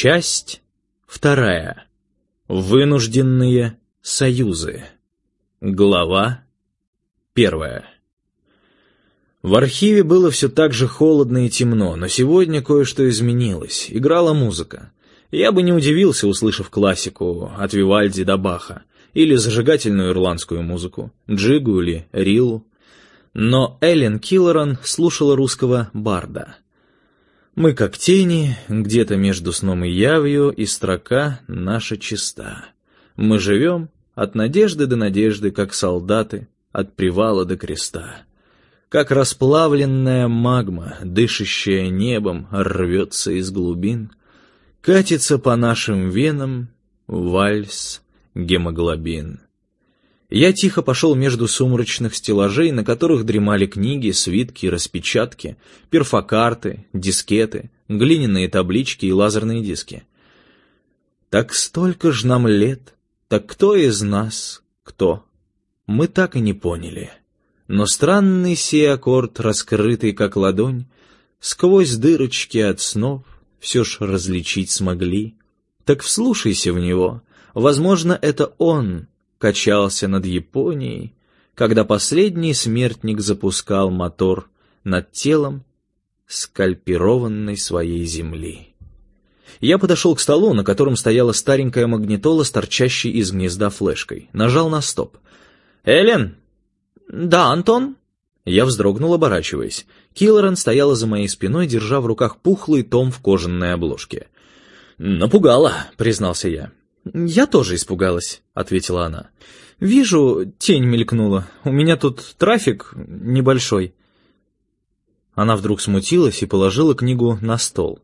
Часть 2. Вынужденные союзы. Глава 1. В архиве было все так же холодно и темно, но сегодня кое-что изменилось. Играла музыка. Я бы не удивился, услышав классику от Вивальди до Баха, или зажигательную ирландскую музыку, джигу или риллу. Но Эллен Киллоран слушала русского барда. Мы как тени, где-то между сном и явью, и строка наша чиста. Мы живем от надежды до надежды, как солдаты, от привала до креста. Как расплавленная магма, дышащая небом, рвется из глубин, катится по нашим венам вальс гемоглобин. Я тихо пошел между сумрачных стеллажей, на которых дремали книги, свитки, распечатки, перфокарты, дискеты, глиняные таблички и лазерные диски. Так столько ж нам лет, так кто из нас кто? Мы так и не поняли. Но странный сей аккорд, раскрытый как ладонь, сквозь дырочки от снов все ж различить смогли. Так вслушайся в него, возможно, это он качался над Японией, когда последний смертник запускал мотор над телом скальпированной своей земли. Я подошел к столу, на котором стояла старенькая магнитола с торчащей из гнезда флешкой. Нажал на стоп. «Эллен!» «Да, Антон?» Я вздрогнул, оборачиваясь. Киллоран стояла за моей спиной, держа в руках пухлый том в кожаной обложке. «Напугала», — признался я. «Я тоже испугалась», — ответила она. «Вижу, тень мелькнула. У меня тут трафик небольшой». Она вдруг смутилась и положила книгу на стол.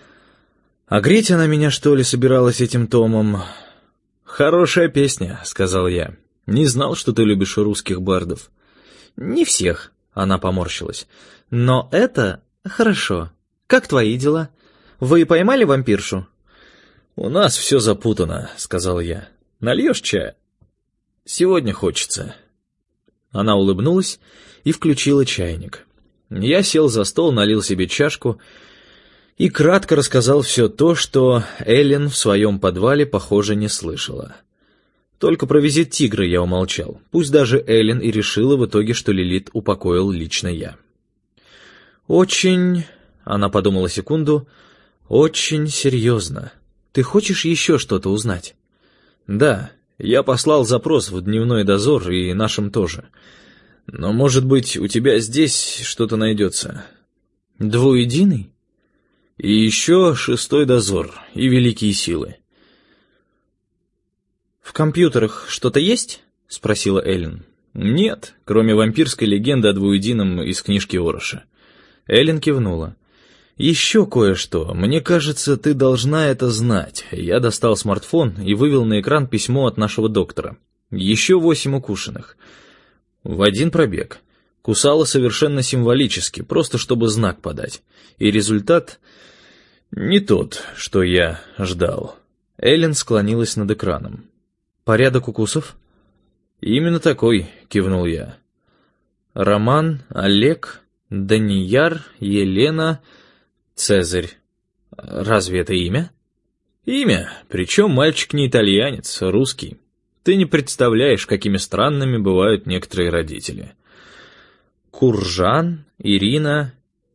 «А греть она меня, что ли, собиралась этим томом?» «Хорошая песня», — сказал я. «Не знал, что ты любишь русских бардов». «Не всех», — она поморщилась. «Но это хорошо. Как твои дела? Вы поймали вампиршу?» «У нас все запутано», — сказал я. «Нальешь чая?» «Сегодня хочется». Она улыбнулась и включила чайник. Я сел за стол, налил себе чашку и кратко рассказал все то, что Эллен в своем подвале, похоже, не слышала. Только про визит тигра я умолчал. Пусть даже Эллен и решила в итоге, что Лилит упокоил лично я. «Очень...» — она подумала секунду. «Очень серьезно. Ты хочешь еще что-то узнать?» «Да, я послал запрос в дневной дозор и нашим тоже. Но, может быть, у тебя здесь что-то найдется?» «Двуединый?» «И еще 6-й дозор и великие силы». «В компьютерах что-то есть?» — спросила Эллен. «Нет, кроме вампирской легенды о двуедином из книжки Ороша». Эллен кивнула. «Еще кое-что. Мне кажется, ты должна это знать». Я достал смартфон и вывел на экран письмо от нашего доктора. Еще 8 укушенных. В один пробег. Кусала совершенно символически, просто чтобы знак подать. И результат не тот, что я ждал. Эллен склонилась над экраном. «Порядок укусов?» «Именно такой», — кивнул я. «Роман, Олег, Данияр, Елена, Цезарь. Разве это имя?» «Имя, причем мальчик не итальянец, русский. Ты не представляешь, какими странными бывают некоторые родители». «Куржан, Ирина,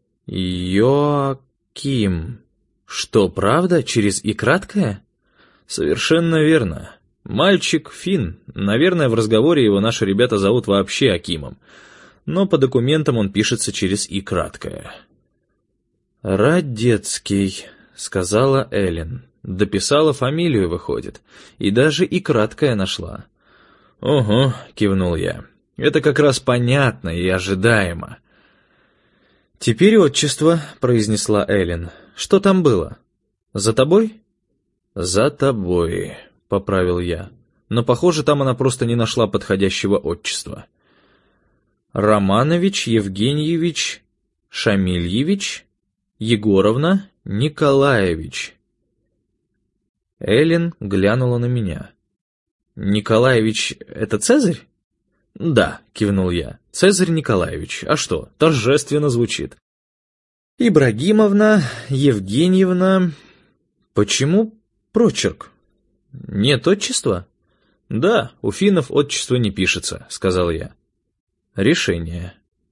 Йоаким. Что, правда, через «и» краткое?» «Совершенно верно. Мальчик финн. Наверное, в разговоре его наши ребята зовут вообще Акимом. Но по документам он пишется через «и» краткое». «Радецкий», — сказала Эллен. Дописала фамилию, выходит. И даже «и» краткое нашла. «Ого», — кивнул я. «Это как раз понятно и ожидаемо». «Теперь отчество», — произнесла Эллен. «Что там было? За тобой?» «За тобой», — поправил я. Но, похоже, там она просто не нашла подходящего отчества. «Романович Евгеньевич Шамильевич Егоровна Николаевич». Эллен глянула на меня. «Николаевич — это Цезарь?» «Да», — кивнул я. «Цезарь Николаевич. А что, торжественно звучит». «Ибрагимовна, Евгеньевна...» Почему прочерк? Нет отчества? Да, у финнов отчество не пишется, сказал я. Решение.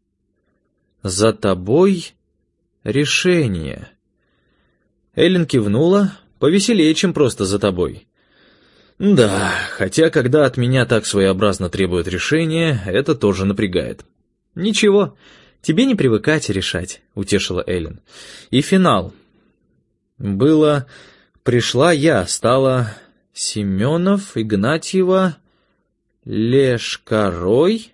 За тобой решение. Эллен кивнула, повеселее, чем просто за тобой. Да, хотя когда от меня так своеобразно требуют решения, это тоже напрягает. Ничего, тебе не привыкать решать, утешила Эллен. И финал. Было «пришла я», стало Семенов, Игнатьева, Лешкарой,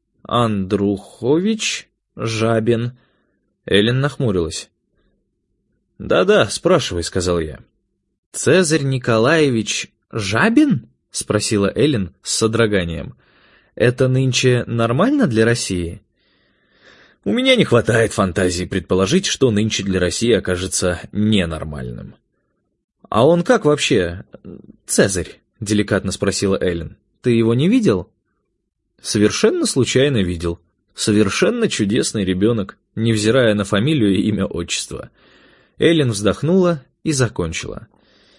Андрухович, Жабин. Эллен нахмурилась. «Да-да, спрашивай», — сказал я. «Цезарь Николаевич Жабин?» — спросила Эллен с содроганием. «Это нынче нормально для России?» У меня не хватает фантазии предположить, что нынче для России окажется ненормальным. «А он как вообще, Цезарь?» — деликатно спросила Эллен. «Ты его не видел?» «Совершенно случайно видел. Совершенно чудесный ребенок, невзирая на фамилию и имя отчество». Эллен вздохнула и закончила.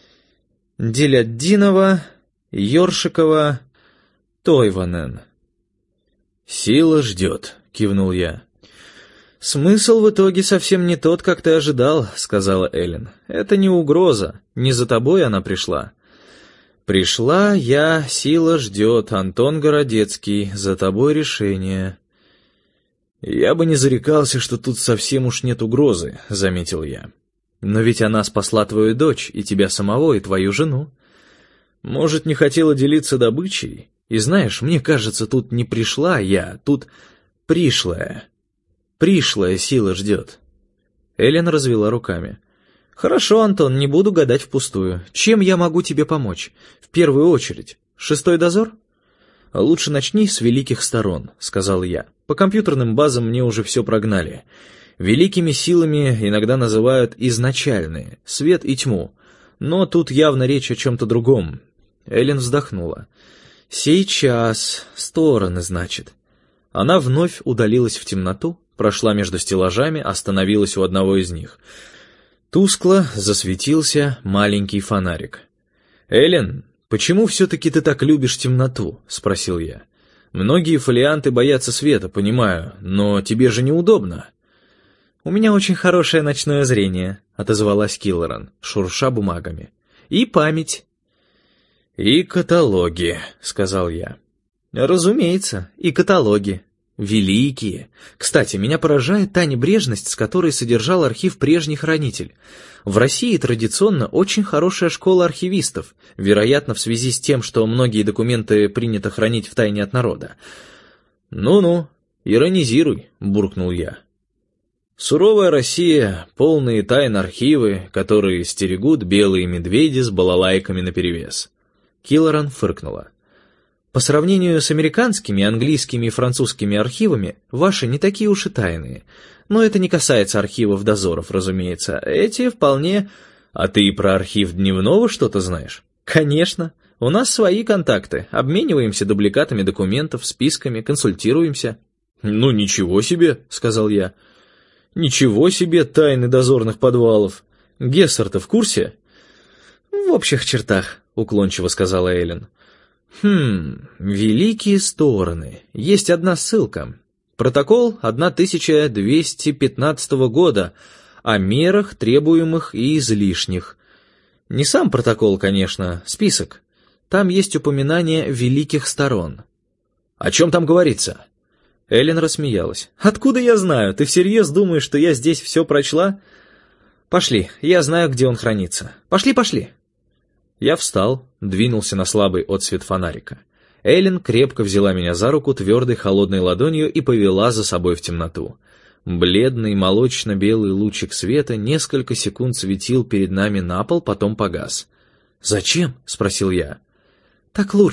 «Деляддинова, Ёршикова, Тойванен». «Сила ждет», — кивнул я. «Смысл в итоге совсем не тот, как ты ожидал», — сказала Эллен. «Это не угроза, не за тобой она пришла». «Пришла я, сила ждет, Антон Городецкий, за тобой решение». «Я бы не зарекался, что тут совсем уж нет угрозы», — заметил я. «Но ведь она спасла твою дочь, и тебя самого, и твою жену. Может, не хотела делиться добычей? И знаешь, мне кажется, тут не пришла я, тут пришлая. Пришлая сила ждет». Эллен развела руками. «Хорошо, Антон, не буду гадать впустую. Чем я могу тебе помочь? В первую очередь. 6-й дозор?» «Лучше начни с великих сторон», — сказал я. «По компьютерным базам мне уже все прогнали. Великими силами иногда называют изначальные, свет и тьму. Но тут явно речь о чем-то другом». Эллен вздохнула. «Сейчас. Стороны, значит». Она вновь удалилась в темноту, прошла между стеллажами, остановилась у одного из них. Тускло засветился маленький фонарик. «Эллен, почему все-таки ты так любишь темноту?» — спросил я. «Многие фолианты боятся света, понимаю, но тебе же неудобно». «У меня очень хорошее ночное зрение», — отозвалась Киллоран, шурша бумагами. «И память». «И каталоги», — сказал я. «Разумеется, и каталоги. Великие. Кстати, меня поражает та небрежность, с которой содержал архив прежний хранитель. В России традиционно очень хорошая школа архивистов, вероятно, в связи с тем, что многие документы принято хранить в тайне от народа». «Ну-ну, иронизируй», — буркнул я. «Суровая Россия, полные тайн архивы, которые стерегут белые медведи с балалайками наперевес». Киллоран фыркнула. «По сравнению с американскими, английскими и французскими архивами, ваши не такие уж и тайные. Но это не касается архивов дозоров, разумеется. Эти вполне...» «А ты и про архив дневного что-то знаешь?» «Конечно. У нас свои контакты. Обмениваемся дубликатами документов, списками, консультируемся». «Ну, ничего себе», — сказал я. «Ничего себе тайны дозорных подвалов. Гессер-то в курсе?» «В общих чертах», — уклончиво сказала Эллен. Великие стороны. Есть одна ссылка. Протокол 1215 года о мерах, требуемых и излишних. Не сам протокол, конечно, список. Там есть упоминание великих сторон. О чем там говорится? Эллен рассмеялась. «Откуда я знаю? Ты всерьез думаешь, что я здесь все прочла?» «Пошли, я знаю, где он хранится. Пошли». Я встал, двинулся на слабый отсвет фонарика. Эллен крепко взяла меня за руку твердой холодной ладонью и повела за собой в темноту. Бледный молочно-белый лучик света несколько секунд светил перед нами на пол, потом погас. «Зачем?» — спросил я. «Так лучше».